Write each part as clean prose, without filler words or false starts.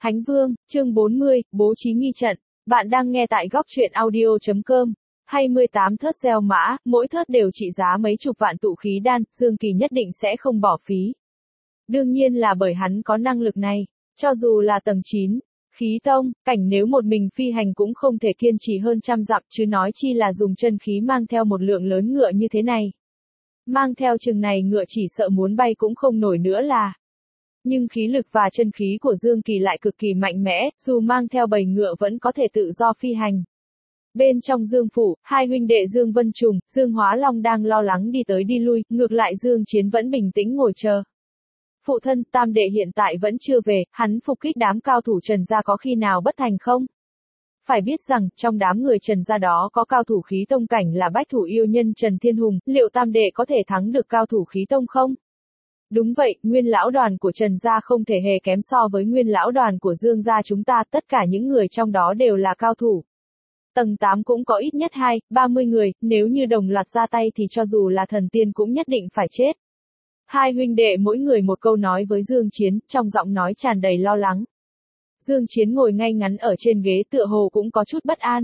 Thánh Vương, chương 40, bố trí nghi trận. Bạn đang nghe tại góc truyện audio.com. 28 thớt gieo mã, mỗi thớt đều trị giá mấy chục vạn tụ khí đan, Dương Kỳ nhất định sẽ không bỏ phí. Đương nhiên là bởi hắn có năng lực này. Cho dù là tầng 9, khí tông, cảnh nếu một mình phi hành cũng không thể kiên trì hơn trăm dặm, chứ nói chi là dùng chân khí mang theo một lượng lớn ngựa như thế này. Mang theo chừng này ngựa chỉ sợ muốn bay cũng không nổi nữa là. Nhưng khí lực và chân khí của Dương Kỳ lại cực kỳ mạnh mẽ, dù mang theo bầy ngựa vẫn có thể tự do phi hành. Bên trong Dương phủ, hai huynh đệ Dương Vân Trùng, Dương Hóa Long đang lo lắng đi tới đi lui, ngược lại Dương Chiến vẫn bình tĩnh ngồi chờ. Phụ thân, tam đệ hiện tại vẫn chưa về, hắn phục kích đám cao thủ Trần gia có khi nào bất thành không? Phải biết rằng, trong đám người Trần gia đó có cao thủ khí tông cảnh là bách thủ yêu nhân Trần Thiên Hùng, liệu tam đệ có thể thắng được cao thủ khí tông không? Đúng vậy, nguyên lão đoàn của Trần gia không thể hề kém so với nguyên lão đoàn của Dương gia chúng ta, tất cả những người trong đó đều là cao thủ. Tầng 8 cũng có ít nhất 30 người, nếu như đồng loạt ra tay thì cho dù là thần tiên cũng nhất định phải chết. Hai huynh đệ mỗi người một câu nói với Dương Chiến, trong giọng nói tràn đầy lo lắng. Dương Chiến ngồi ngay ngắn ở trên ghế tựa hồ cũng có chút bất an.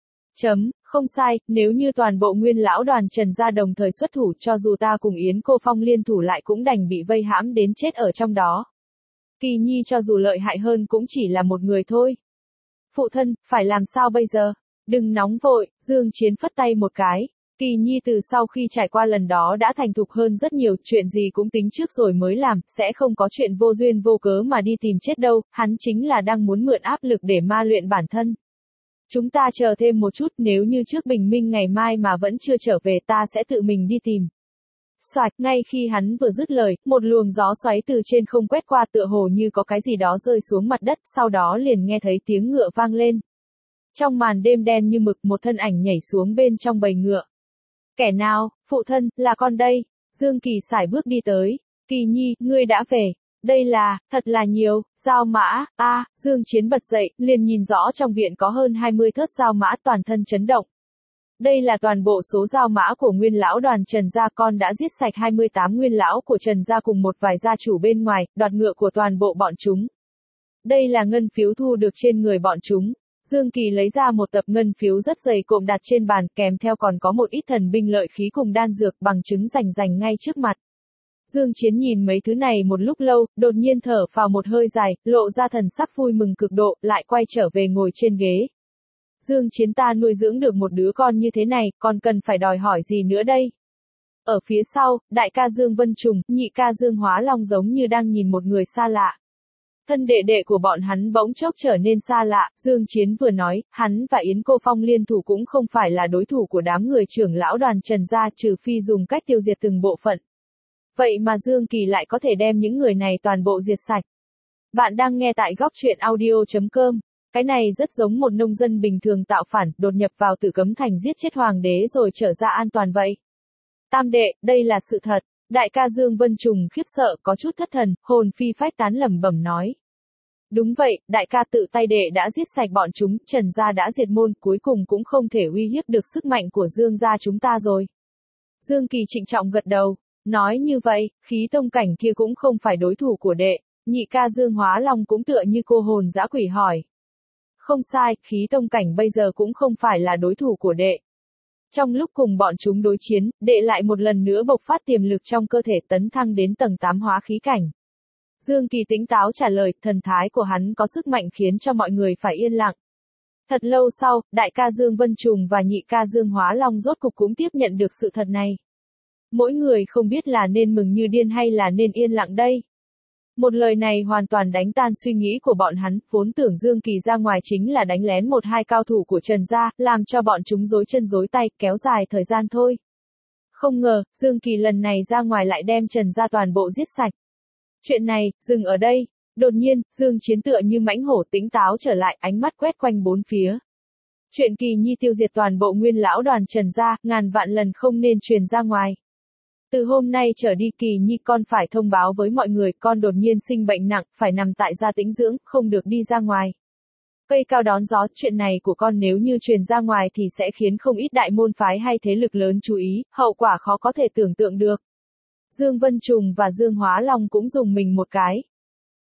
Không sai, nếu như toàn bộ nguyên lão đoàn Trần gia đồng thời xuất thủ cho dù ta cùng Yến Cô Phong liên thủ lại cũng đành bị vây hãm đến chết ở trong đó. Kỳ Nhi cho dù lợi hại hơn cũng chỉ là một người thôi. Phụ thân, phải làm sao bây giờ? Đừng nóng vội, Dương Chiến phất tay một cái. Kỳ Nhi từ sau khi trải qua lần đó đã thành thục hơn rất nhiều, chuyện gì cũng tính trước rồi mới làm, sẽ không có chuyện vô duyên vô cớ mà đi tìm chết đâu, hắn chính là đang muốn mượn áp lực để ma luyện bản thân. Chúng ta chờ thêm một chút, nếu như trước bình minh ngày mai mà vẫn chưa trở về ta sẽ tự mình đi tìm. Xoạch, ngay khi hắn vừa dứt lời, một luồng gió xoáy từ trên không quét qua tựa hồ như có cái gì đó rơi xuống mặt đất, sau đó liền nghe thấy tiếng ngựa vang lên. Trong màn đêm đen như mực một thân ảnh nhảy xuống bên trong bầy ngựa. Kẻ nào, phụ thân, là con đây. Dương Kỳ sải bước đi tới. Kỳ Nhi, ngươi đã về. Đây là, thật là nhiều, dao mã, Dương Chiến bật dậy, liền nhìn rõ trong viện có hơn 20 thớt dao mã toàn thân chấn động. Đây là toàn bộ số dao mã của nguyên lão đoàn Trần gia, con đã giết sạch 28 nguyên lão của Trần gia cùng một vài gia chủ bên ngoài, đoạt ngựa của toàn bộ bọn chúng. Đây là ngân phiếu thu được trên người bọn chúng. Dương Kỳ lấy ra một tập ngân phiếu rất dày cộm đặt trên bàn, kèm theo còn có một ít thần binh lợi khí cùng đan dược bằng chứng rành rành ngay trước mặt. Dương Chiến nhìn mấy thứ này một lúc lâu, đột nhiên thở phào một hơi dài, lộ ra thần sắc vui mừng cực độ, lại quay trở về ngồi trên ghế. Dương Chiến, ta nuôi dưỡng được một đứa con như thế này, còn cần phải đòi hỏi gì nữa đây? Ở phía sau, đại ca Dương Vân Trùng, nhị ca Dương Hóa Long giống như đang nhìn một người xa lạ. Thân đệ đệ của bọn hắn bỗng chốc trở nên xa lạ, Dương Chiến vừa nói, hắn và Yến Cô Phong liên thủ cũng không phải là đối thủ của đám người trưởng lão đoàn Trần gia, trừ phi dùng cách tiêu diệt từng bộ phận. Vậy mà Dương Kỳ lại có thể đem những người này toàn bộ diệt sạch. Bạn đang nghe tại góc truyện audio.com. Cái này rất giống một nông dân bình thường tạo phản, đột nhập vào Tử Cấm Thành giết chết hoàng đế rồi trở ra an toàn vậy. Tam đệ, đây là sự thật. Đại ca Dương Vân Trùng khiếp sợ, có chút thất thần, hồn phi phách tán lẩm bẩm nói. Đúng vậy, đại ca tự tay đệ đã giết sạch bọn chúng, Trần gia đã diệt môn, cuối cùng cũng không thể uy hiếp được sức mạnh của Dương gia chúng ta rồi. Dương Kỳ trịnh trọng gật đầu, nói như vậy, khí tông cảnh kia cũng không phải đối thủ của đệ. Nhị ca Dương Hóa Long cũng tựa như cô hồn dã quỷ hỏi. Không sai, khí tông cảnh bây giờ cũng không phải là đối thủ của đệ. Trong lúc cùng bọn chúng đối chiến, đệ lại một lần nữa bộc phát tiềm lực trong cơ thể tấn thăng đến tầng 8 hóa khí cảnh. Dương Kỳ tỉnh táo trả lời, thần thái của hắn có sức mạnh khiến cho mọi người phải yên lặng. Thật lâu sau, đại ca Dương Vân Trùng và nhị ca Dương Hóa Long rốt cục cũng tiếp nhận được sự thật này. Mỗi người không biết là nên mừng như điên hay là nên yên lặng đây. Một lời này hoàn toàn đánh tan suy nghĩ của bọn hắn, vốn tưởng Dương Kỳ ra ngoài chính là đánh lén một hai cao thủ của Trần gia, làm cho bọn chúng rối chân rối tay, kéo dài thời gian thôi. Không ngờ, Dương Kỳ lần này ra ngoài lại đem Trần gia toàn bộ giết sạch. Chuyện này, dừng ở đây. Đột nhiên, Dương Chiến tựa như mãnh hổ tỉnh táo trở lại, ánh mắt quét quanh bốn phía. Chuyện Kỳ Nhi tiêu diệt toàn bộ nguyên lão đoàn Trần gia, ngàn vạn lần không nên truyền ra ngoài. Từ hôm nay trở đi Kỳ Nhi con phải thông báo với mọi người, con đột nhiên sinh bệnh nặng, phải nằm tại gia tĩnh dưỡng, không được đi ra ngoài. Cây cao đón gió, chuyện này của con nếu như truyền ra ngoài thì sẽ khiến không ít đại môn phái hay thế lực lớn chú ý, hậu quả khó có thể tưởng tượng được. Dương Vân Trùng và Dương Hóa Long cũng dùng mình một cái.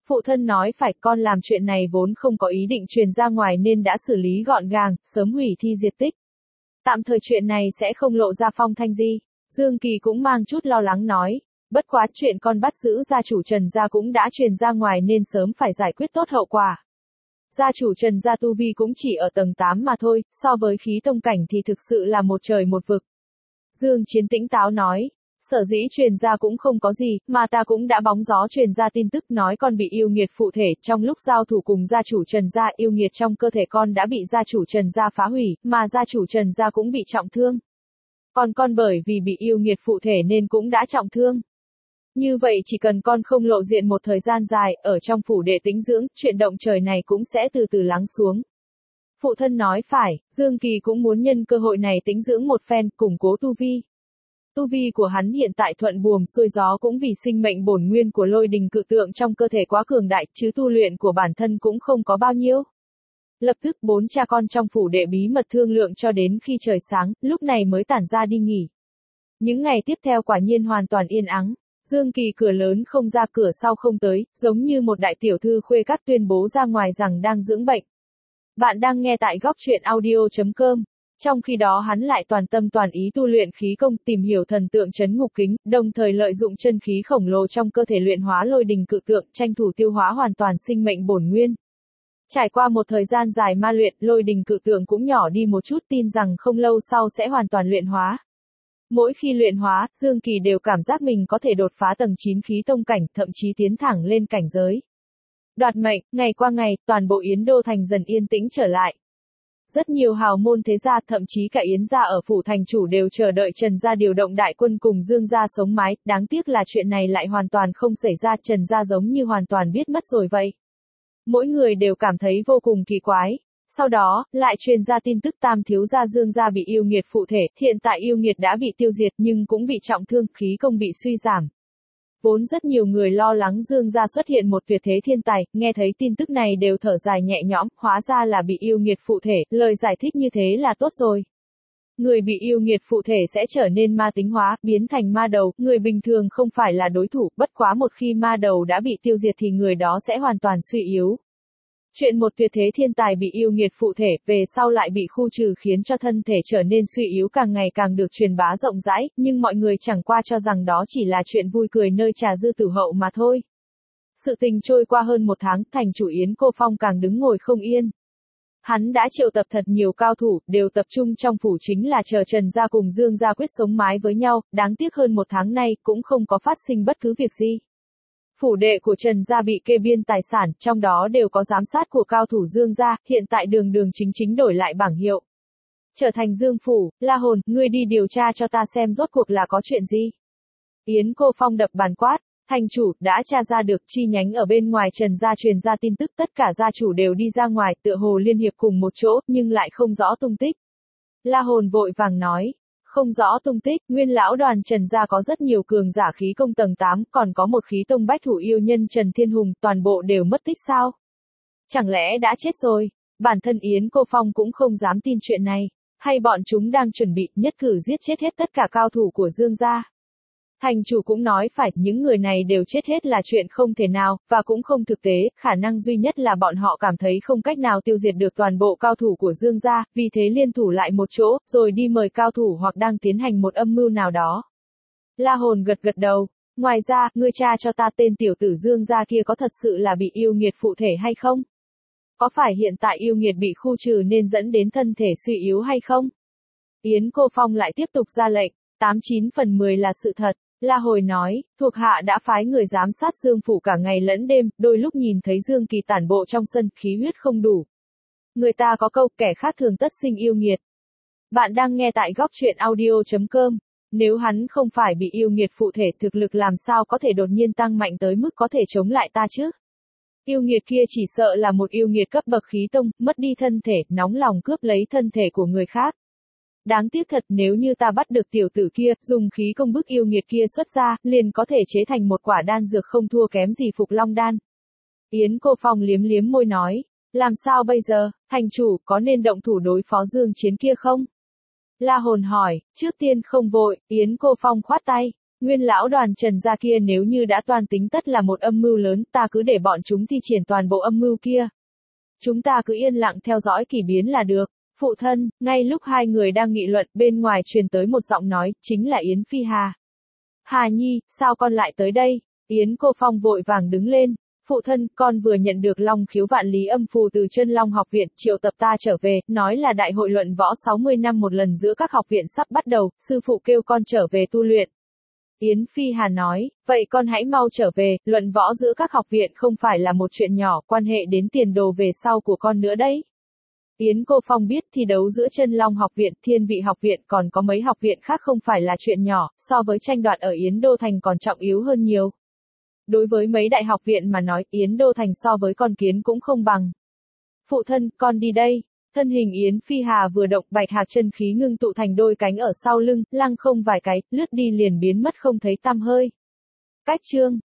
Phụ thân nói phải, con làm chuyện này vốn không có ý định truyền ra ngoài nên đã xử lý gọn gàng, sớm hủy thi diệt tích. Tạm thời chuyện này sẽ không lộ ra phong thanh gì. Dương Kỳ cũng mang chút lo lắng nói. Bất quá chuyện con bắt giữ gia chủ Trần gia cũng đã truyền ra ngoài nên sớm phải giải quyết tốt hậu quả. Gia chủ Trần gia tu vi cũng chỉ ở tầng 8 mà thôi, so với khí tông cảnh thì thực sự là một trời một vực. Dương Chiến tĩnh táo nói. Sở dĩ truyền ra cũng không có gì, mà ta cũng đã bóng gió truyền ra tin tức nói con bị yêu nghiệt phụ thể, trong lúc giao thủ cùng gia chủ Trần gia, yêu nghiệt trong cơ thể con đã bị gia chủ Trần gia phá hủy, mà gia chủ Trần gia cũng bị trọng thương. Còn con bởi vì bị yêu nghiệt phụ thể nên cũng đã trọng thương. Như vậy chỉ cần con không lộ diện một thời gian dài, ở trong phủ đệ tĩnh dưỡng, chuyện động trời này cũng sẽ từ từ lắng xuống. Phụ thân nói phải, Dương Kỳ cũng muốn nhân cơ hội này tĩnh dưỡng một phen, củng cố tu vi. Tu vi của hắn hiện tại thuận buồm xuôi gió cũng vì sinh mệnh bổn nguyên của lôi đình cự tượng trong cơ thể quá cường đại, chứ tu luyện của bản thân cũng không có bao nhiêu. Lập tức 4 cha con trong phủ đệ bí mật thương lượng cho đến khi trời sáng, lúc này mới tản ra đi nghỉ. Những ngày tiếp theo quả nhiên hoàn toàn yên ắng. Dương Kỳ cửa lớn không ra cửa sau không tới, giống như một đại tiểu thư khuê các tuyên bố ra ngoài rằng đang dưỡng bệnh. Bạn đang nghe tại góc truyện audio.com. Trong khi đó hắn lại toàn tâm toàn ý tu luyện khí công, tìm hiểu thần tượng trấn ngục kính, đồng thời lợi dụng chân khí khổng lồ trong cơ thể luyện hóa lôi đình cự tượng, tranh thủ tiêu hóa hoàn toàn sinh mệnh bổn nguyên. Trải qua một thời gian dài ma luyện, lôi đình cự tượng cũng nhỏ đi một chút, tin rằng không lâu sau sẽ hoàn toàn luyện hóa. Mỗi khi luyện hóa, Dương Kỳ đều cảm giác mình có thể đột phá tầng 9 khí tông cảnh, thậm chí tiến thẳng lên cảnh giới. Đoạt mệnh, ngày qua ngày, toàn bộ Yến Đô thành dần yên tĩnh trở lại. Rất nhiều hào môn thế gia, thậm chí cả Yến gia ở phủ thành chủ đều chờ đợi Trần gia điều động đại quân cùng Dương gia sống mái, đáng tiếc là chuyện này lại hoàn toàn không xảy ra, Trần gia giống như hoàn toàn biết mất rồi vậy. Mỗi người đều cảm thấy vô cùng kỳ quái. Sau đó, lại truyền ra tin tức Tam thiếu gia Dương gia bị yêu nghiệt phụ thể, hiện tại yêu nghiệt đã bị tiêu diệt nhưng cũng bị trọng thương, khí công bị suy giảm. Vốn rất nhiều người lo lắng Dương gia xuất hiện một tuyệt thế thiên tài, nghe thấy tin tức này đều thở dài nhẹ nhõm, hóa ra là bị yêu nghiệt phụ thể, lời giải thích như thế là tốt rồi. Người bị yêu nghiệt phụ thể sẽ trở nên ma tính hóa, biến thành ma đầu, người bình thường không phải là đối thủ, bất quá một khi ma đầu đã bị tiêu diệt thì người đó sẽ hoàn toàn suy yếu. Chuyện một tuyệt thế thiên tài bị yêu nghiệt phụ thể, về sau lại bị khu trừ khiến cho thân thể trở nên suy yếu càng ngày càng được truyền bá rộng rãi, nhưng mọi người chẳng qua cho rằng đó chỉ là chuyện vui cười nơi trà dư tử hậu mà thôi. Sự tình trôi qua hơn một tháng, thành chủ Yến Cô Phong càng đứng ngồi không yên. Hắn đã triệu tập thật nhiều cao thủ, đều tập trung trong phủ chính là chờ Trần gia cùng Dương gia quyết sống mái với nhau, đáng tiếc hơn một tháng nay cũng không có phát sinh bất cứ việc gì. Phủ đệ của Trần gia bị kê biên tài sản, trong đó đều có giám sát của cao thủ Dương gia, hiện tại đường đường chính chính đổi lại bảng hiệu. Trở thành Dương phủ, La Hồn, ngươi đi điều tra cho ta xem rốt cuộc là có chuyện gì. Yến Cô Phong đập bàn quát, thành chủ, đã tra ra được chi nhánh ở bên ngoài Trần gia truyền ra tin tức tất cả gia chủ đều đi ra ngoài, tựa hồ liên hiệp cùng một chỗ, nhưng lại không rõ tung tích. La Hồn vội vàng nói. Không rõ tung tích, nguyên lão đoàn Trần gia có rất nhiều cường giả khí công tầng 8, còn có một khí tông bách thủ yêu nhân Trần Thiên Hùng, toàn bộ đều mất tích sao? Chẳng lẽ đã chết rồi? Bản thân Yến Cô Phong cũng không dám tin chuyện này, hay bọn chúng đang chuẩn bị nhất cử giết chết hết tất cả cao thủ của Dương gia? Thành chủ cũng nói phải, những người này đều chết hết là chuyện không thể nào, và cũng không thực tế, khả năng duy nhất là bọn họ cảm thấy không cách nào tiêu diệt được toàn bộ cao thủ của Dương gia, vì thế liên thủ lại một chỗ, rồi đi mời cao thủ hoặc đang tiến hành một âm mưu nào đó. La Hồn gật gật đầu, ngoài ra, ngươi tra cho ta tên tiểu tử Dương gia kia có thật sự là bị yêu nghiệt phụ thể hay không? Có phải hiện tại yêu nghiệt bị khu trừ nên dẫn đến thân thể suy yếu hay không? Yến Cô Phong lại tiếp tục ra lệnh, 89 phần 10 là sự thật. La Hồi nói, thuộc hạ đã phái người giám sát Dương phủ cả ngày lẫn đêm, đôi lúc nhìn thấy Dương Kỳ tản bộ trong sân, khí huyết không đủ. Người ta có câu, kẻ khác thường tất sinh yêu nghiệt. Bạn đang nghe tại góc truyện audio.com. Nếu hắn không phải bị yêu nghiệt phụ thể, thực lực làm sao có thể đột nhiên tăng mạnh tới mức có thể chống lại ta chứ? Yêu nghiệt kia chỉ sợ là một yêu nghiệt cấp bậc khí tông, mất đi thân thể, nóng lòng cướp lấy thân thể của người khác. Đáng tiếc thật, nếu như ta bắt được tiểu tử kia, dùng khí công bức yêu nghiệt kia xuất ra, liền có thể chế thành một quả đan dược không thua kém gì Phục Long đan. Yến Cô Phong liếm liếm môi nói, làm sao bây giờ, thành chủ, có nên động thủ đối phó Dương Chiến kia không? La Hồn hỏi, trước tiên không vội, Yến Cô Phong khoát tay, Nguyên lão đoàn Trần gia kia nếu như đã toan tính tất là một âm mưu lớn, ta cứ để bọn chúng thi triển toàn bộ âm mưu kia. Chúng ta cứ yên lặng theo dõi kỳ biến là được. Phụ thân, ngay lúc hai người đang nghị luận, bên ngoài truyền tới một giọng nói, chính là Yến Phi Hà. Hà Nhi, sao con lại tới đây? Yến Cô Phong vội vàng đứng lên. Phụ thân, con vừa nhận được Long Khiếu Vạn Lý âm phù từ Chân Long học viện, triệu tập ta trở về, nói là đại hội luận võ 60 năm một lần giữa các học viện sắp bắt đầu, sư phụ kêu con trở về tu luyện. Yến Phi Hà nói, vậy con hãy mau trở về, luận võ giữa các học viện không phải là một chuyện nhỏ, quan hệ đến tiền đồ về sau của con nữa đấy. Yến Cô Phong biết thi đấu giữa Chân Long học viện, Thiên Vị học viện còn có mấy học viện khác không phải là chuyện nhỏ, so với tranh đoạt ở Yến Đô Thành còn trọng yếu hơn nhiều. Đối với mấy đại học viện mà nói, Yến Đô Thành so với con kiến cũng không bằng. Phụ thân, con đi đây. Thân hình Yến Phi Hà vừa động, bạch hạc chân khí ngưng tụ thành đôi cánh ở sau lưng, lăng không vài cái, lướt đi liền biến mất không thấy tăm hơi. Cách chương